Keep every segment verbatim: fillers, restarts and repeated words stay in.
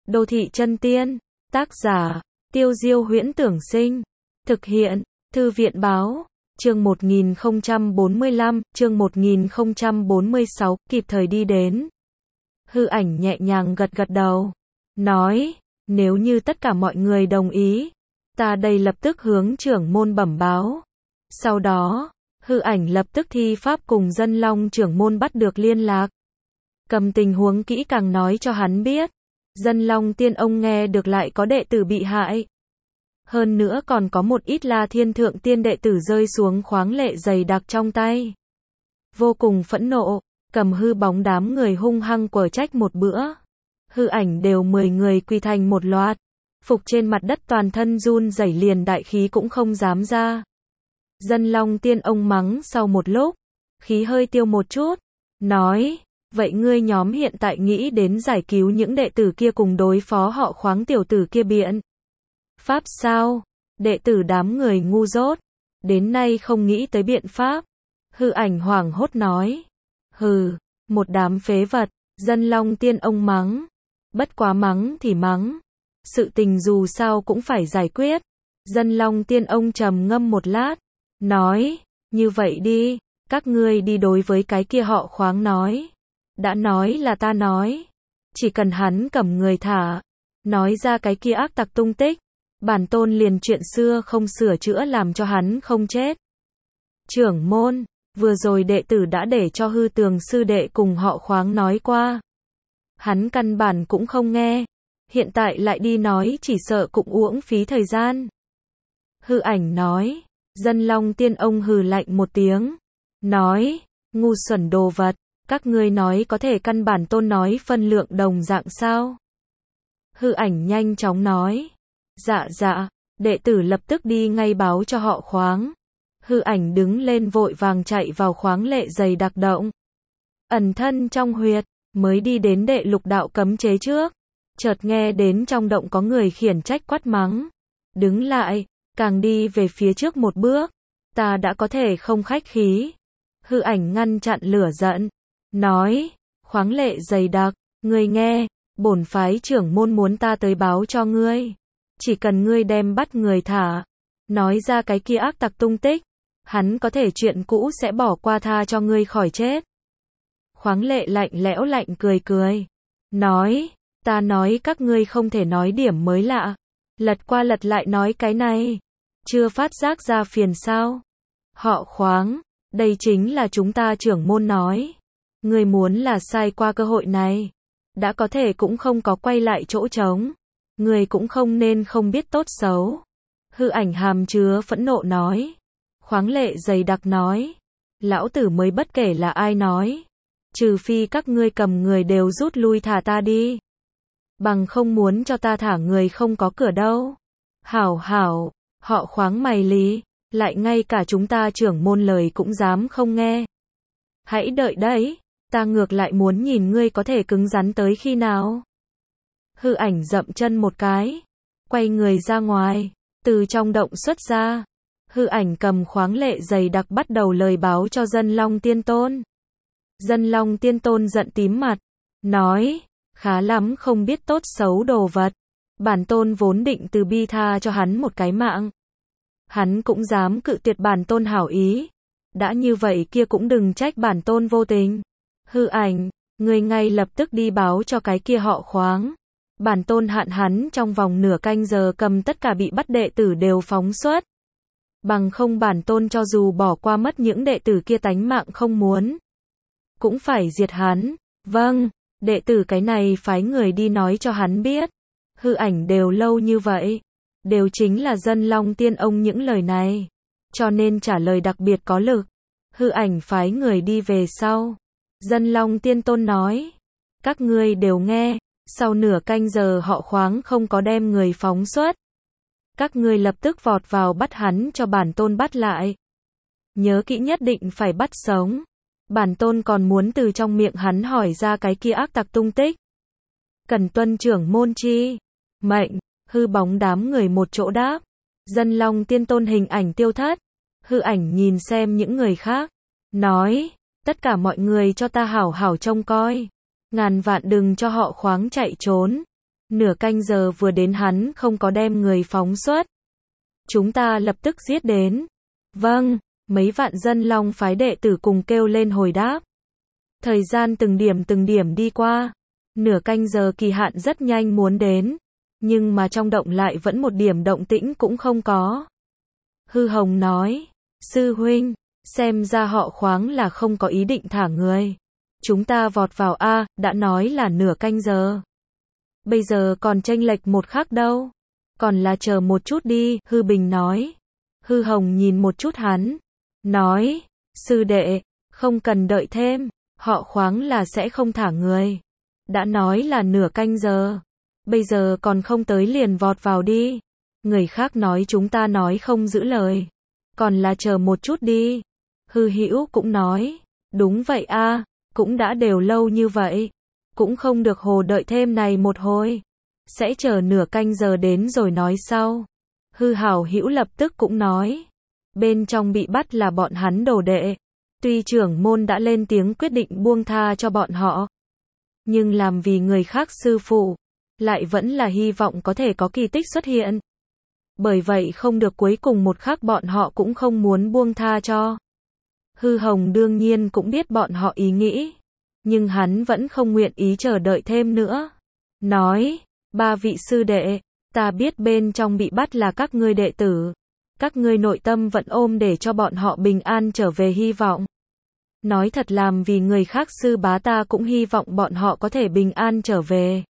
Đô thị chân tiên, tác giả, Tiêu Diêu Huyễn Tưởng Sinh, thực hiện, Thư viện Báo, chương một nghìn không trăm bốn mươi lăm, chương một nghìn không trăm bốn mươi sáu, kịp thời đi đến. Hư Ảnh nhẹ nhàng gật gật đầu, nói, nếu như tất cả mọi người đồng ý, ta đây lập tức hướng trưởng môn bẩm báo. Sau đó, Hư Ảnh lập tức thi pháp cùng Dân Long trưởng môn bắt được liên lạc. Cầm tình huống kỹ càng nói cho hắn biết. Dân Long tiên ông nghe được lại có đệ tử bị hại. Hơn nữa còn có một ít La Thiên Thượng tiên đệ tử rơi xuống khoáng lệ dày đặc trong tay. Vô cùng phẫn nộ, cầm hư bóng đám người hung hăng quở trách một bữa. Hư Ảnh đều mười người quỳ thành một loạt. Phục trên mặt đất toàn thân run rẩy liền đại khí cũng không dám ra. Dân Long tiên ông mắng sau một lúc, khí hơi tiêu một chút, nói, vậy ngươi nhóm hiện tại nghĩ đến giải cứu những đệ tử kia cùng đối phó họ khoáng tiểu tử kia biện pháp sao? Đệ tử đám người ngu dốt, đến nay không nghĩ tới biện pháp. Hư Ảnh hoảng hốt nói, hừ, một đám phế vật. Dân Long tiên ông mắng, bất quá mắng thì mắng, sự tình dù sao cũng phải giải quyết. Dân Long tiên ông trầm ngâm một lát, nói, như vậy đi, các ngươi đi đối với cái kia họ khoáng nói. Đã nói là ta nói, chỉ cần hắn cầm người thả, nói ra cái kia ác tặc tung tích, bản tôn liền chuyện xưa không sửa chữa làm cho hắn không chết. Trưởng môn, vừa rồi đệ tử đã để cho Hư Tường sư đệ cùng họ khoáng nói qua. Hắn căn bản cũng không nghe, hiện tại lại đi nói chỉ sợ cũng uổng phí thời gian. Hư Ảnh nói, Dân Long tiên ông hừ lạnh một tiếng, nói, ngu xuẩn đồ vật. Các ngươi nói có thể căn bản tôn nói phân lượng đồng dạng sao? Hư Ảnh nhanh chóng nói. Dạ dạ, đệ tử lập tức đi ngay báo cho họ khoáng. Hư Ảnh đứng lên vội vàng chạy vào khoáng lệ dày đặc động. Ẩn thân trong huyệt, mới đi đến đệ lục đạo cấm chế trước. Chợt nghe đến trong động có người khiển trách quát mắng. Đứng lại, càng đi về phía trước một bước. Ta đã có thể không khách khí. Hư Ảnh ngăn chặn lửa giận. Nói, khoáng lệ dày đặc, ngươi nghe, bổn phái trưởng môn muốn ta tới báo cho ngươi. Chỉ cần ngươi đem bắt người thả, nói ra cái kia ác tặc tung tích, hắn có thể chuyện cũ sẽ bỏ qua tha cho ngươi khỏi chết. Khoáng lệ lạnh lẽo lạnh cười cười, nói, ta nói các ngươi không thể nói điểm mới lạ, lật qua lật lại nói cái này, chưa phát giác ra phiền sao? Họ khoáng, đây chính là chúng ta trưởng môn nói. Ngươi muốn là sai qua cơ hội này, đã có thể cũng không có quay lại chỗ trống. Ngươi cũng không nên không biết tốt xấu. Hư Ảnh hàm chứa phẫn nộ nói. Khoáng lệ dày đặc nói. Lão tử mới bất kể là ai nói. Trừ phi các ngươi cầm người đều rút lui thả ta đi. Bằng không muốn cho ta thả người không có cửa đâu. Hảo hảo, họ khoáng mày lý, lại ngay cả chúng ta trưởng môn lời cũng dám không nghe. Hãy đợi đấy. Ta ngược lại muốn nhìn ngươi có thể cứng rắn tới khi nào. Hư Ảnh dậm chân một cái, quay người ra ngoài, từ trong động xuất ra. Hư Ảnh cầm khoáng lệ dày đặc bắt đầu lời báo cho Dân Long tiên tôn. Dân Long tiên tôn giận tím mặt, nói, khá lắm không biết tốt xấu đồ vật. Bản tôn vốn định từ bi tha cho hắn một cái mạng. Hắn cũng dám cự tuyệt bản tôn hảo ý. Đã như vậy kia cũng đừng trách bản tôn vô tình. Hư Ảnh, ngươi ngay lập tức đi báo cho cái kia họ khoáng. Bản tôn hạn hắn trong vòng nửa canh giờ cầm tất cả bị bắt đệ tử đều phóng xuất. Bằng không bản tôn cho dù bỏ qua mất những đệ tử kia tánh mạng không muốn, cũng phải diệt hắn. Vâng, đệ tử cái này phái người đi nói cho hắn biết. Hư Ảnh đều lâu như vậy, đều chính là Dân Long tiên ông những lời này, cho nên trả lời đặc biệt có lực. Hư Ảnh phái người đi về sau. Dân Long tiên tôn nói, các ngươi đều nghe, sau nửa canh giờ họ khoáng không có đem người phóng xuất. Các ngươi lập tức vọt vào bắt hắn cho bản tôn bắt lại. Nhớ kỹ nhất định phải bắt sống. Bản tôn còn muốn từ trong miệng hắn hỏi ra cái kia ác tặc tung tích. Cần tuân trưởng môn chi mệnh. Hư bóng đám người một chỗ đáp. Dân Long tiên tôn hình ảnh tiêu thất. Hư Ảnh nhìn xem những người khác, nói, tất cả mọi người cho ta hảo hảo trông coi. Ngàn vạn đừng cho họ khoáng chạy trốn. Nửa canh giờ vừa đến hắn không có đem người phóng xuất. Chúng ta lập tức giết đến. Vâng, mấy vạn dân Long phái đệ tử cùng kêu lên hồi đáp. Thời gian từng điểm từng điểm đi qua. Nửa canh giờ kỳ hạn rất nhanh muốn đến. Nhưng mà trong động lại vẫn một điểm động tĩnh cũng không có. Hư Hồng nói, sư huynh, xem ra họ Khoáng là không có ý định thả người. Chúng ta vọt vào A, đã nói là nửa canh giờ. Bây giờ còn chênh lệch một khắc đâu. Còn là chờ một chút đi, Hư Bình nói. Hư Hồng nhìn một chút hắn. Nói, sư đệ, không cần đợi thêm. Họ Khoáng là sẽ không thả người. Đã nói là nửa canh giờ. Bây giờ còn không tới liền vọt vào đi. Người khác nói chúng ta nói không giữ lời. Còn là chờ một chút đi. Hư Hữu cũng nói. Đúng vậy a, cũng đã đều lâu như vậy. Cũng không được hồ đợi thêm này một hồi. Sẽ chờ nửa canh giờ đến rồi nói sau. Hư Hảo Hữu lập tức cũng nói. Bên trong bị bắt là bọn hắn đồ đệ. Tuy trưởng môn đã lên tiếng quyết định buông tha cho bọn họ. Nhưng làm vì người khác sư phụ. Lại vẫn là hy vọng có thể có kỳ tích xuất hiện. Bởi vậy không được cuối cùng một khắc bọn họ cũng không muốn buông tha cho. Hư Hồng đương nhiên cũng biết bọn họ ý nghĩ. Nhưng hắn vẫn không nguyện ý chờ đợi thêm nữa. Nói, ba vị sư đệ, ta biết bên trong bị bắt là các ngươi đệ tử. Các ngươi nội tâm vẫn ôm để cho bọn họ bình an trở về hy vọng. Nói thật làm vì người khác sư bá ta cũng hy vọng bọn họ có thể bình an trở về.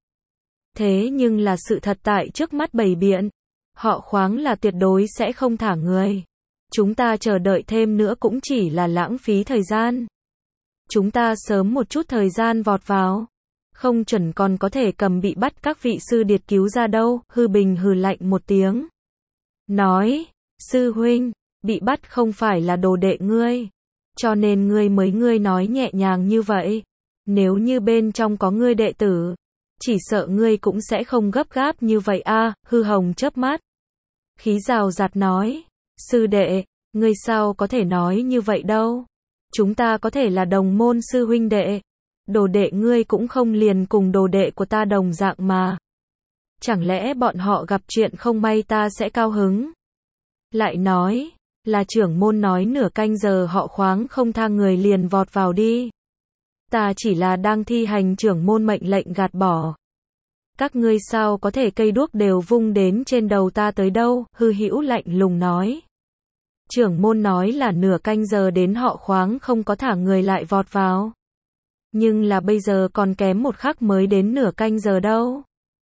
Thế nhưng là sự thật tại trước mắt bày biện. Họ Khoáng là tuyệt đối sẽ không thả người. Chúng ta chờ đợi thêm nữa cũng chỉ là lãng phí thời gian. Chúng ta sớm một chút thời gian vọt vào. Không chuẩn còn có thể cầm bị bắt các vị sư điệt cứu ra đâu. Hư Bình hừ lạnh một tiếng. Nói, sư huynh, bị bắt không phải là đồ đệ ngươi. Cho nên ngươi mới ngươi nói nhẹ nhàng như vậy. Nếu như bên trong có ngươi đệ tử, chỉ sợ ngươi cũng sẽ không gấp gáp như vậy a. Hư Hồng chớp mắt. Khí rào rạt nói, sư đệ, ngươi sao có thể nói như vậy đâu. Chúng ta có thể là đồng môn sư huynh đệ. Đồ đệ ngươi cũng không liền cùng đồ đệ của ta đồng dạng mà. Chẳng lẽ bọn họ gặp chuyện không may ta sẽ cao hứng? Lại nói, là trưởng môn nói nửa canh giờ họ Khoáng không tha người liền vọt vào đi. Ta chỉ là đang thi hành trưởng môn mệnh lệnh gạt bỏ. Các ngươi sao có thể cây đuốc đều vung đến trên đầu ta tới đâu? Hư Hữu lạnh lùng nói. Trưởng môn nói là nửa canh giờ đến họ Khoáng không có thả người lại vọt vào. Nhưng là bây giờ còn kém một khắc mới đến nửa canh giờ đâu.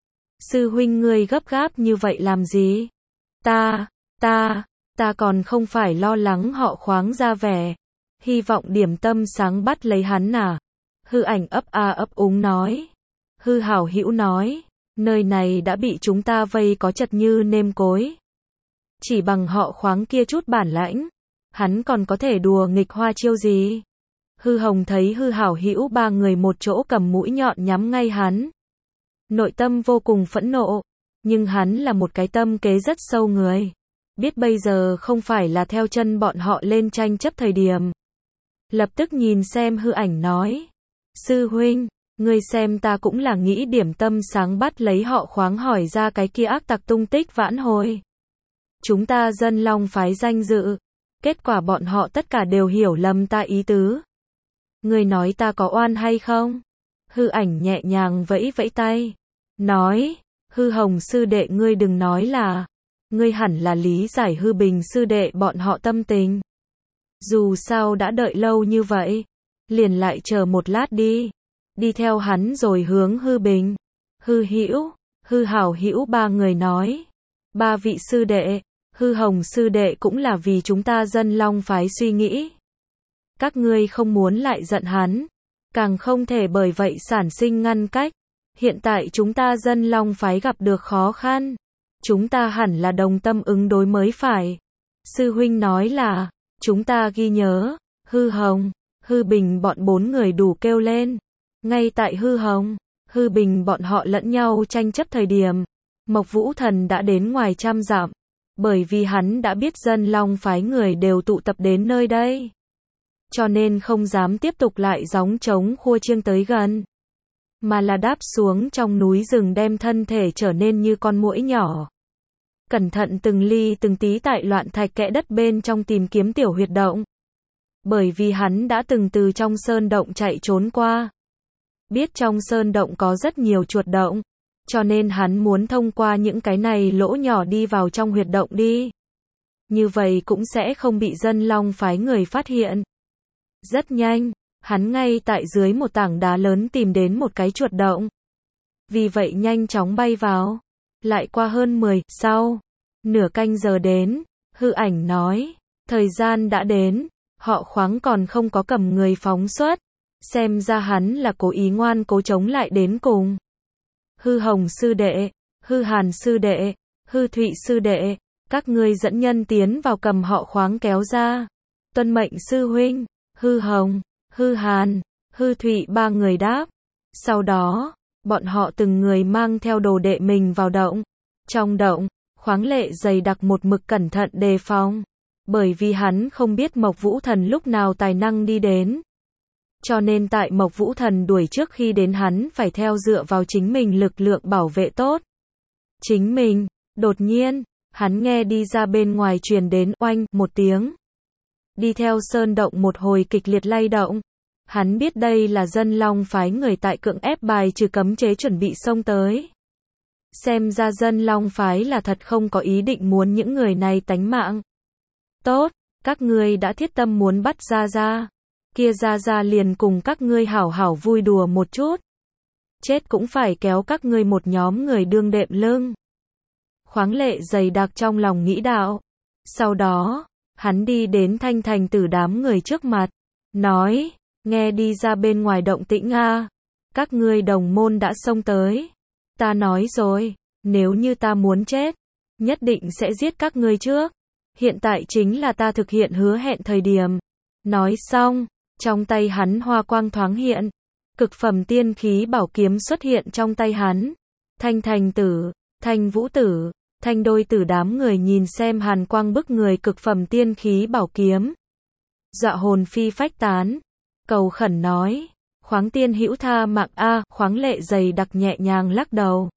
Sư huynh ngươi gấp gáp như vậy làm gì? Ta, ta, ta còn không phải lo lắng họ Khoáng ra vẻ. Hy vọng Điểm Tâm sáng bắt lấy hắn à? Hư Ảnh ấp a ấp úng nói. Hư Hảo Hữu nói, nơi này đã bị chúng ta vây có chật như nêm cối. Chỉ bằng họ Khoáng kia chút bản lãnh, hắn còn có thể đùa nghịch hoa chiêu gì? Hư Hồng thấy Hư Hảo Hữu ba người một chỗ cầm mũi nhọn nhắm ngay hắn. Nội tâm vô cùng phẫn nộ, nhưng hắn là một cái tâm kế rất sâu người. Biết bây giờ không phải là theo chân bọn họ lên tranh chấp thời điểm. Lập tức nhìn xem Hư Ảnh nói. Sư huynh, ngươi xem ta cũng là nghĩ Điểm Tâm sáng bắt lấy họ Khoáng hỏi ra cái kia ác tặc tung tích vãn hồi. Chúng ta dân Long phái danh dự. Kết quả bọn họ tất cả đều hiểu lầm ta ý tứ. Ngươi nói ta có oan hay không? Hư Ảnh nhẹ nhàng vẫy vẫy tay. Nói, Hư Hồng sư đệ ngươi đừng nói là. Ngươi hẳn là lý giải Hư Bình sư đệ bọn họ tâm tình. Dù sao đã đợi lâu như vậy. Liền lại chờ một lát đi. Đi theo hắn rồi hướng Hư Bình. Hư Hữu, Hư Hảo Hữu ba người nói. Ba vị sư đệ, Hư Hồng sư đệ cũng là vì chúng ta dân Long phái suy nghĩ. Các ngươi không muốn lại giận hắn. Càng không thể bởi vậy sản sinh ngăn cách. Hiện tại chúng ta dân Long phái gặp được khó khăn. Chúng ta hẳn là đồng tâm ứng đối mới phải. Sư huynh nói là, chúng ta ghi nhớ. Hư Hồng, Hư Bình bọn bốn người đủ kêu lên. Ngay tại Hư Hồng, Hư Bình bọn họ lẫn nhau tranh chấp thời điểm. Mộc Vũ Thần đã đến ngoài trăm dặm. Bởi vì hắn đã biết dân Long phái người đều tụ tập đến nơi đây. Cho nên không dám tiếp tục lại gióng trống khua chiêng tới gần. mà là đáp xuống trong núi rừng đem thân thể trở nên như con muỗi nhỏ. Cẩn thận từng ly từng tí tại loạn thạch kẽ đất bên trong tìm kiếm tiểu huyệt động. Bởi vì hắn đã từng từ trong sơn động chạy trốn qua. Biết trong sơn động có rất nhiều chuột động, cho nên hắn muốn thông qua những cái này lỗ nhỏ đi vào trong huyệt động đi. Như vậy cũng sẽ không bị dân long phái người phát hiện. Rất nhanh, hắn ngay tại dưới một tảng đá lớn tìm đến một cái chuột động. Vì vậy nhanh chóng bay vào. Lại qua hơn mười, sau, nửa canh giờ đến, hư ảnh nói, thời gian đã đến, họ Khoáng còn không có cầm người phóng xuất. Xem ra hắn là cố ý ngoan cố chống lại đến cùng. Hư Hồng sư đệ, Hư Hàn sư đệ, Hư Thụy sư đệ, các ngươi dẫn nhân tiến vào cầm họ Khoáng kéo ra. Tuân mệnh sư huynh. Hư Hồng, Hư Hàn, Hư Thụy ba người đáp. Sau đó, bọn họ từng người mang theo đồ đệ mình vào động. Trong động, Khoáng Lệ dày đặc một mực cẩn thận đề phòng. Bởi vì hắn không biết Mộc Vũ Thần lúc nào tài năng đi đến. Cho nên tại Mộc Vũ Thần đuổi trước khi đến hắn phải theo dựa vào chính mình lực lượng bảo vệ tốt. Chính mình, đột nhiên, hắn nghe đi ra bên ngoài truyền đến oanh một tiếng. Đi theo sơn động một hồi kịch liệt lay động. Hắn biết đây là dân long phái người tại cưỡng ép bài trừ cấm chế chuẩn bị xông tới. Xem ra dân long phái là thật không có ý định muốn những người này tánh mạng. Tốt, các ngươi đã thiết tâm muốn bắt Gia Gia. Kia Gia Gia liền cùng các ngươi hảo hảo vui đùa một chút. Chết cũng phải kéo các ngươi một nhóm người đương đệm lưng. Khoáng Lệ dày đặc trong lòng nghĩ đạo. Sau đó, hắn đi đến Thanh Thành Tử đám người trước mặt. Nói, nghe đi ra bên ngoài động tĩnh a. Các ngươi đồng môn đã xông tới. Ta nói rồi, nếu như ta muốn chết, nhất định sẽ giết các ngươi trước. Hiện tại chính là ta thực hiện hứa hẹn thời điểm. Nói xong, trong tay hắn hoa quang thoáng hiện. Cực phẩm tiên khí bảo kiếm xuất hiện trong tay hắn. Thanh Thành Tử, Thanh Vũ Tử, Thanh Đôi Tử đám người nhìn xem hàn quang bức người cực phẩm tiên khí bảo kiếm. Dọa hồn phi phách tán. Cầu khẩn nói. Khoáng tiên hữu tha mạng a. Khoáng Lệ dày đặc nhẹ nhàng lắc đầu.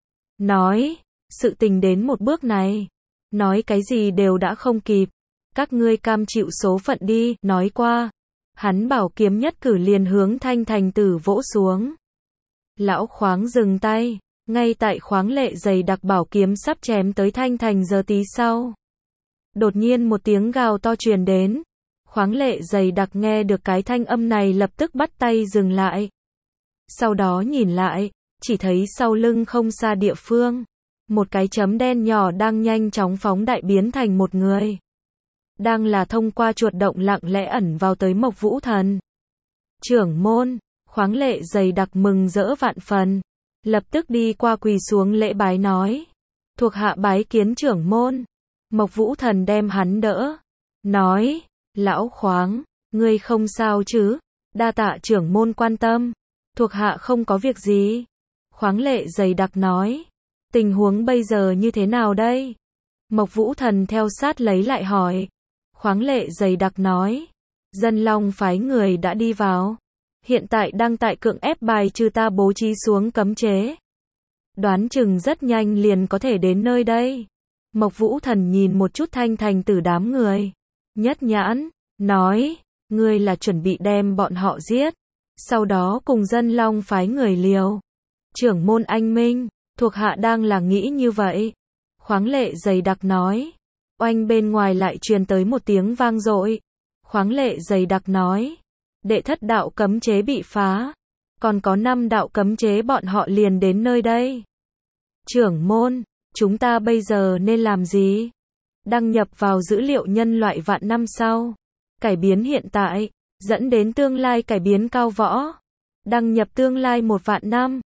Nói. Sự tình đến một bước này. Nói cái gì đều đã không kịp. Các ngươi cam chịu số phận đi. Nói qua. Hắn bảo kiếm nhất cử liền hướng Thanh Thành Tử vỗ xuống. Lão Khoáng dừng tay. Ngay tại Khoáng Lệ dày đặc bảo kiếm sắp chém tới Thanh Thành giờ tí sau. Đột nhiên một tiếng gào to truyền đến. Khoáng Lệ dày đặc nghe được cái thanh âm này lập tức bắt tay dừng lại. Sau đó nhìn lại, chỉ thấy sau lưng không xa địa phương. Một cái chấm đen nhỏ đang nhanh chóng phóng đại biến thành một người. Đang là thông qua chuột động lặng lẽ ẩn vào tới Mộc Vũ Thần. Trưởng môn, Khoáng Lệ dày đặc mừng rỡ vạn phần. Lập tức đi qua quỳ xuống lễ bái nói. Thuộc hạ bái kiến trưởng môn. Mộc Vũ Thần đem hắn đỡ. Nói, lão Khoáng, ngươi không sao chứ? Đa tạ trưởng môn quan tâm. Thuộc hạ không có việc gì. Khoáng Lệ dày đặc nói. Tình huống bây giờ như thế nào đây? Mộc Vũ Thần theo sát lấy lại hỏi. Khoáng Lệ dày đặc nói. Dân long phái người đã đi vào. Hiện tại đang tại cưỡng ép bài trừ ta bố trí xuống cấm chế. Đoán chừng rất nhanh liền có thể đến nơi đây. Mộc Vũ Thần nhìn một chút Thanh Thành Tử đám người. Nhất nhãn, nói, ngươi là chuẩn bị đem bọn họ giết. Sau đó cùng dân long phái người liều. Trưởng môn anh minh, thuộc hạ đang là nghĩ như vậy. Khoáng Lệ dày đặc nói. Oanh bên ngoài lại truyền tới một tiếng vang dội. Khoáng Lệ dày đặc nói. Đệ thất đạo cấm chế bị phá. Còn có năm đạo cấm chế bọn họ liền đến nơi đây. Trưởng môn, chúng ta bây giờ nên làm gì? Đăng nhập vào dữ liệu nhân loại vạn năm sau. Cải biến hiện tại, dẫn đến tương lai cải biến cao võ. Đăng nhập tương lai một vạn năm.